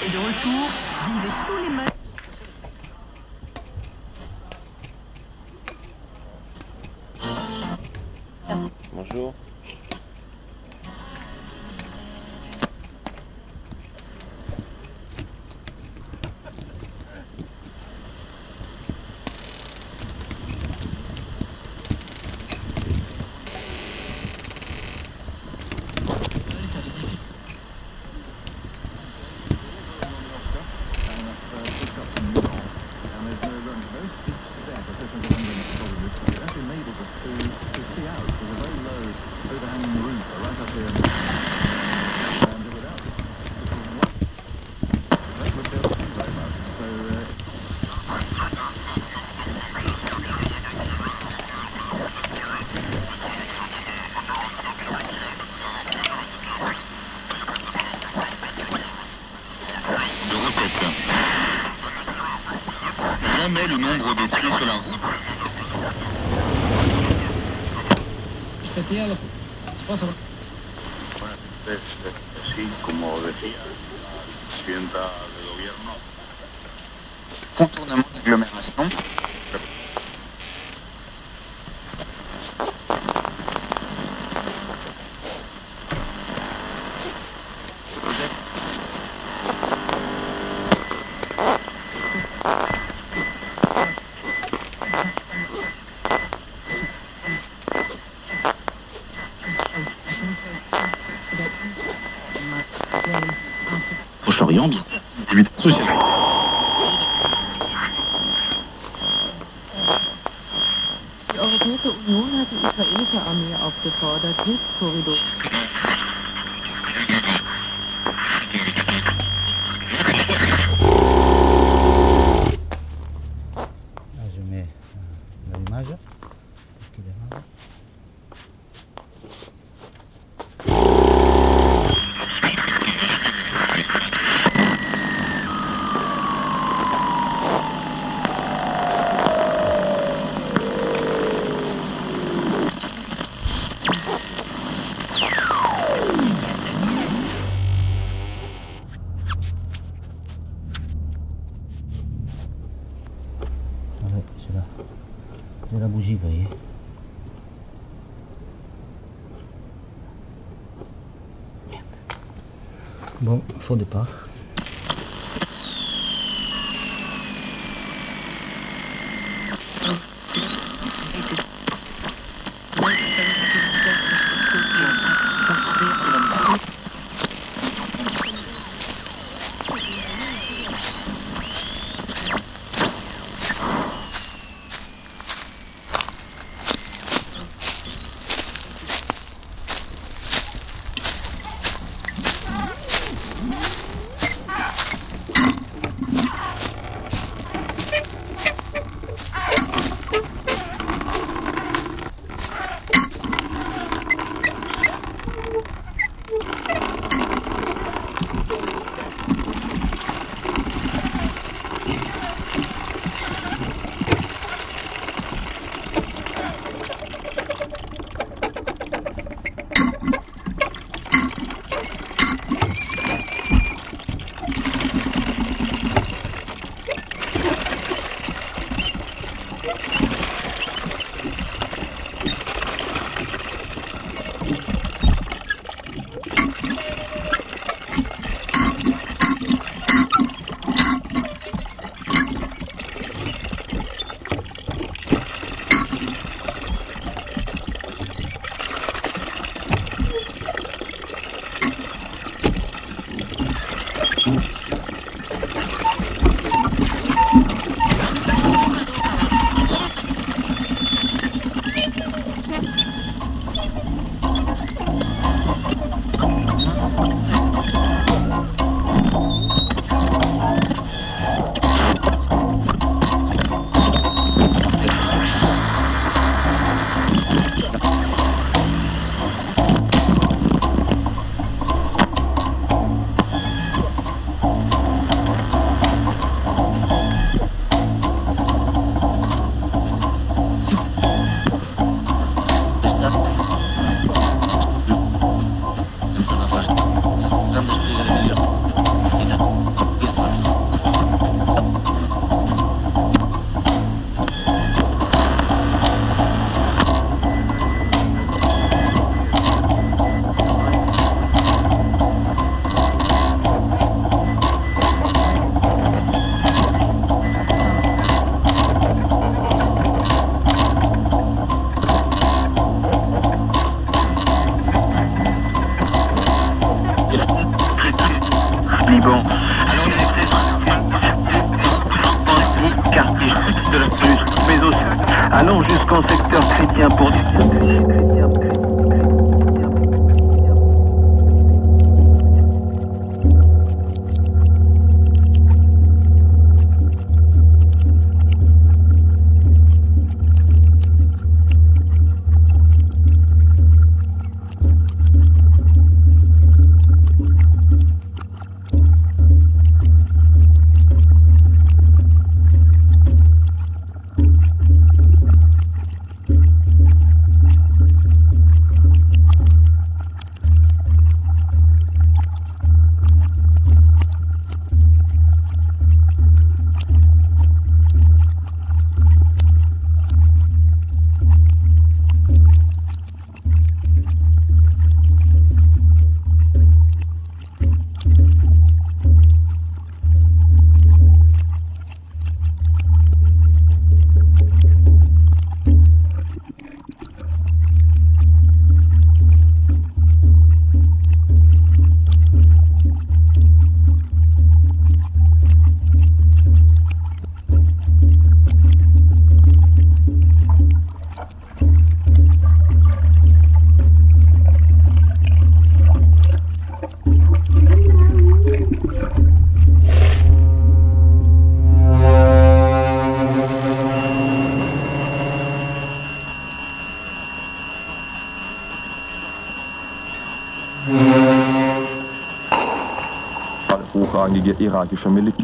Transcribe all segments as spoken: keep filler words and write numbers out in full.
Et de retour, vivez tous les matins. Bonjour. Jamais le nombre de tués sur la route. Bueno, entonces, sí, como decía la presidenta del gobierno. Contournement d'agglomération. Proche-Orient, bien. Die Europäische Union hat die israelische Armee aufgefordert, Hilfskorridore. Là, je mets euh, l'allumage pour qu'il démarre. Ah ouais, c'est là. J'ai la bougie grillée. Merde. Bon, faux départ. Liban. Alors il était quartier de la rue, mais aussi allant jusqu'en secteur chrétien pour des hochrangige irakische Militär.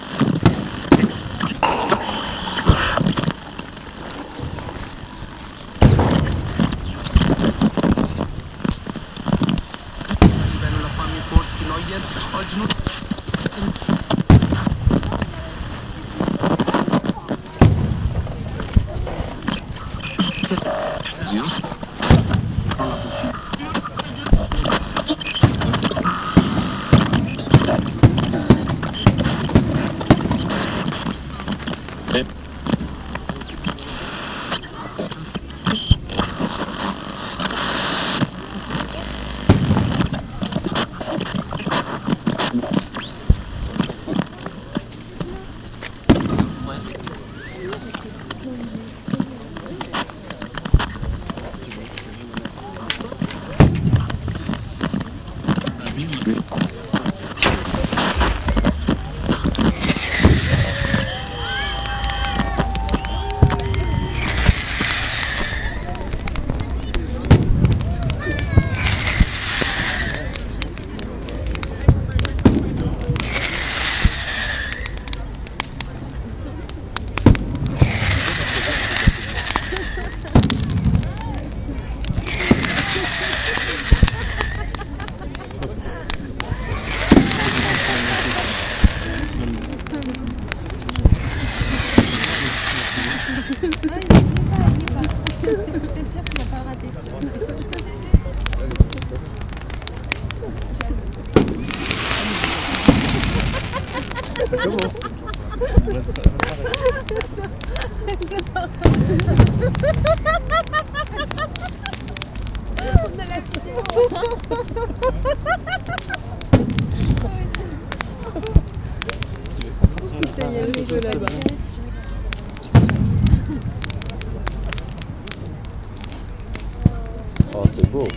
Oh, c'est beau.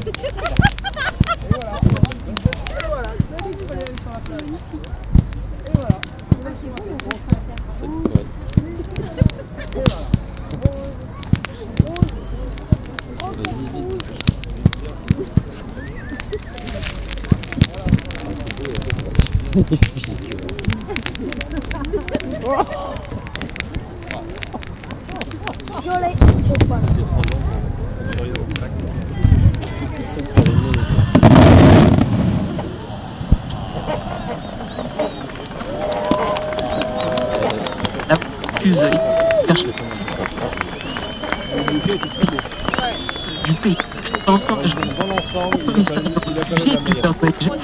Du pays. Ensemble, je Dans l'ensemble, il a pas eu, il a pas eu la meilleure.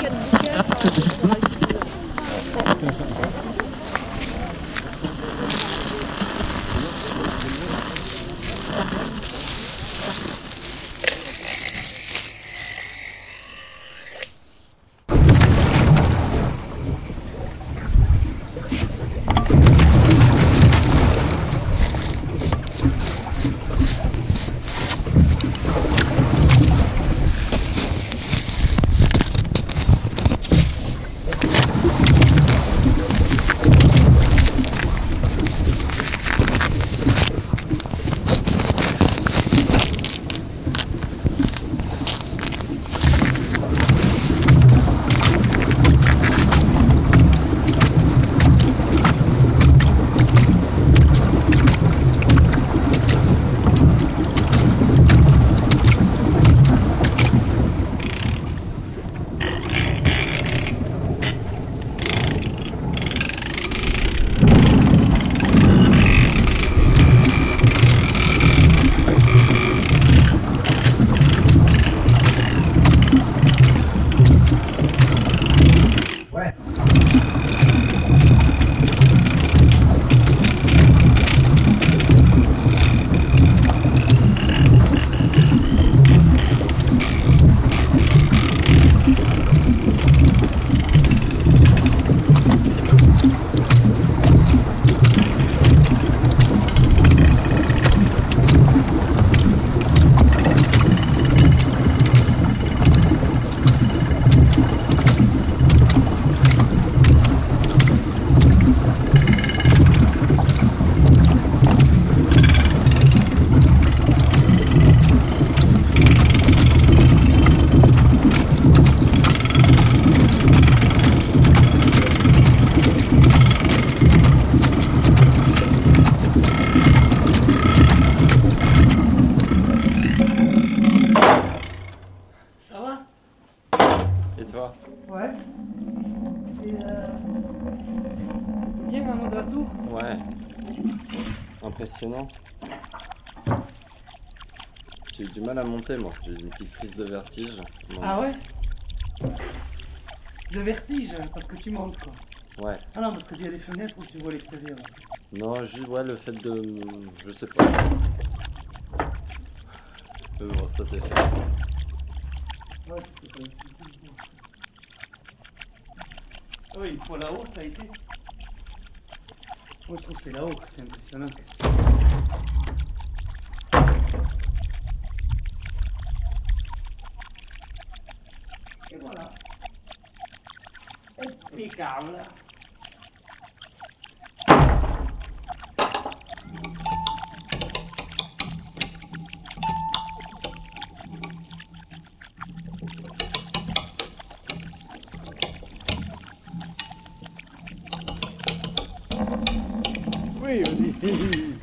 Ouais. Et toi? Ouais. Et euh... C'est bien maman de la tour? Ouais. Impressionnant. J'ai eu du mal à monter moi, j'ai eu une petite prise de vertige. Non. Ah ouais? De vertige, parce que tu montes quoi. Ouais. Ah non, parce que tu as des fenêtres où tu vois l'extérieur aussi. Non, juste ouais, le fait de... Je sais pas. Mais bon, ça c'est fait. Ouais, c'est ça. Oui, une fois là-haut, ça a été. Moi, je trouve que c'est là-haut que c'est impressionnant. Et voilà. Impeccable. Oui, vas-y.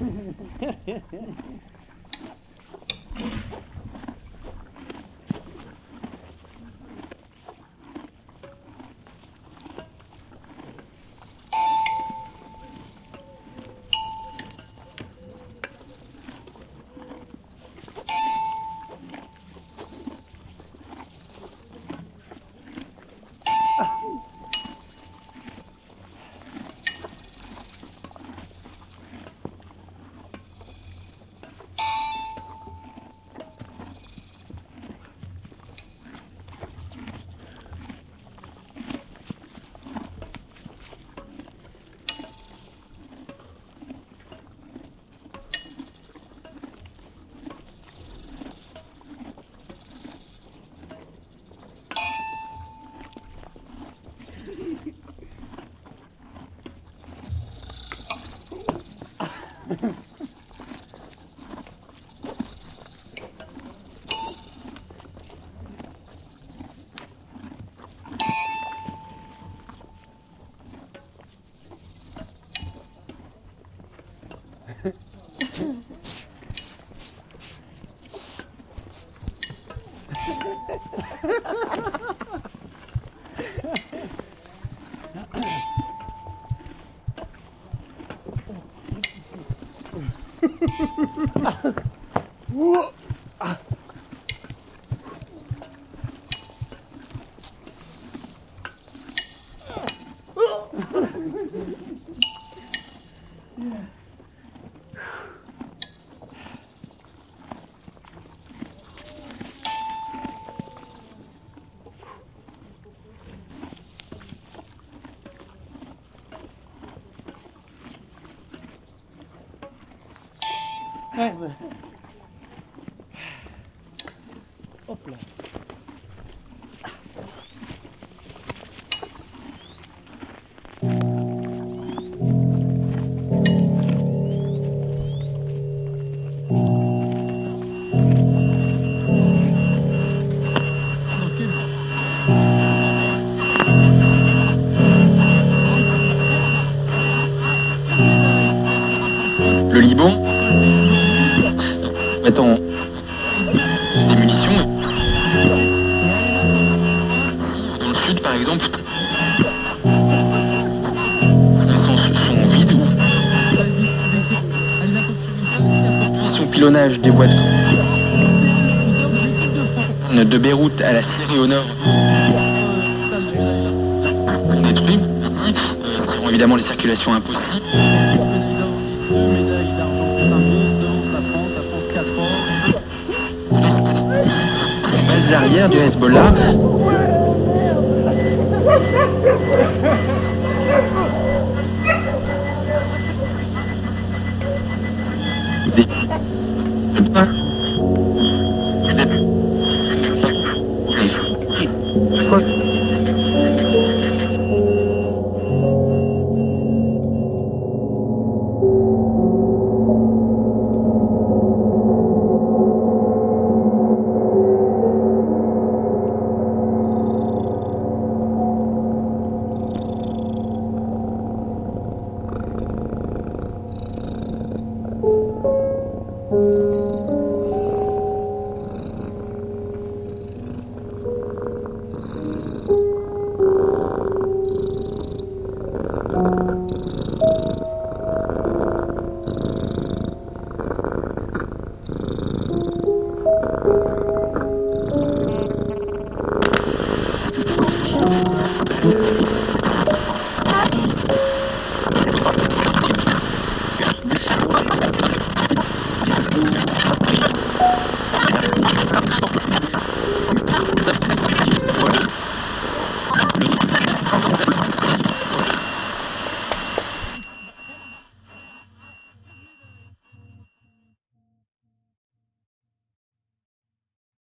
Ouais, ouais. Hop là. Le Liban, mettons des munitions. Dans le sud, par exemple, elles sont, sont vides ou ils sont pilonnage des boîtes. De Beyrouth à la Syrie au nord, des évidemment les circulations impossibles. Président, deux médailles d'argent symboles, devance la France, la France quatre ans. Les bases arrières du Hezbollah. Des...